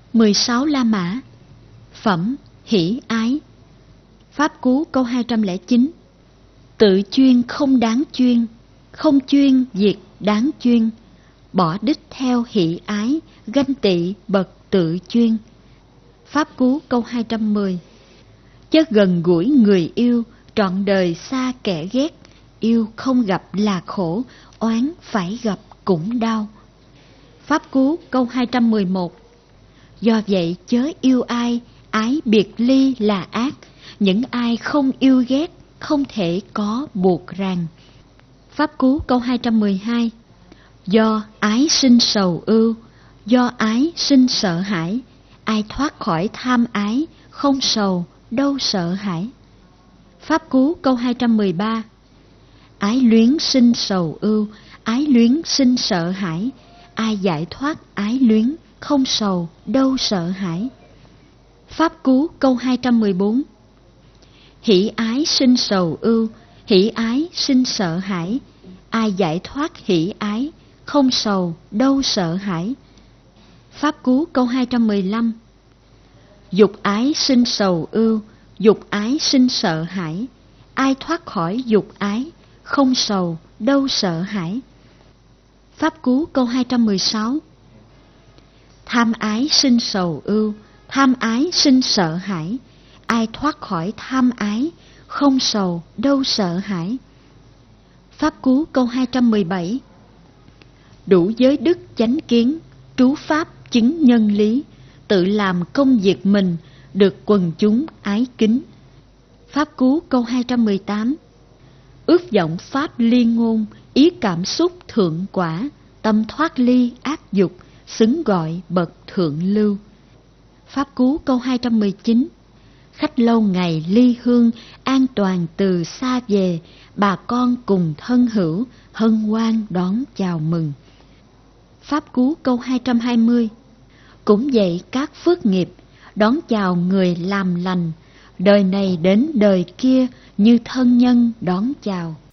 16 La Mã. Phẩm hỷ ái. Pháp Cú câu 209. Tự chuyên không đáng chuyên, không chuyên diệt đáng chuyên. Bỏ đích theo hỷ ái, ganh tị bậc tự chuyên. Pháp Cú câu 210. Chớ gần gũi người yêu, trọn đời xa kẻ ghét. Yêu không gặp là khổ, oán phải gặp cũng đau. Pháp Cú câu 211. Do vậy chớ yêu ai, ái biệt ly là ác. Những ai không yêu ghét, không thể có buộc ràng. Pháp Cú câu 212. Do ái sinh sầu ưu, do ái sinh sợ hãi. Ai thoát khỏi tham ái, không sầu, đâu sợ hãi. Pháp Cú câu 213. Ái luyến sinh sầu ưu, ái luyến sinh sợ hãi. Ai giải thoát ái luyến, không sầu, đâu sợ hãi. Pháp Cú câu 214. Hỷ ái sinh sầu ưu, hỷ ái sinh sợ hãi. Ai giải thoát hỷ ái, không sầu, đâu sợ hãi. Pháp Cú câu 215. Dục ái sinh sầu ưu, dục ái sinh sợ hãi. Ai thoát khỏi dục ái, không sầu, đâu sợ hãi. Pháp Cú câu 216. Tham ái sinh sầu ưu, tham ái sinh sợ hãi. Ai thoát khỏi tham ái, không sầu, đâu sợ hãi. Pháp Cú câu 217. Đủ giới đức chánh kiến, trú pháp chứng nhân lý. Tự làm công việc mình, được quần chúng ái kính. Pháp Cú câu 218. Ước vọng pháp ly ngôn, ý cảm xúc thượng quả. Tâm thoát ly ác dục, xứng gọi bậc thượng lưu. Pháp Cú câu 219. Khách lâu ngày ly hương, an toàn từ xa về. Bà con cùng thân hữu, hân hoan đón chào mừng. Pháp Cú câu 220. Cũng vậy các phước nghiệp, đón chào người làm lành. Đời này đến đời kia, như thân nhân đón chào.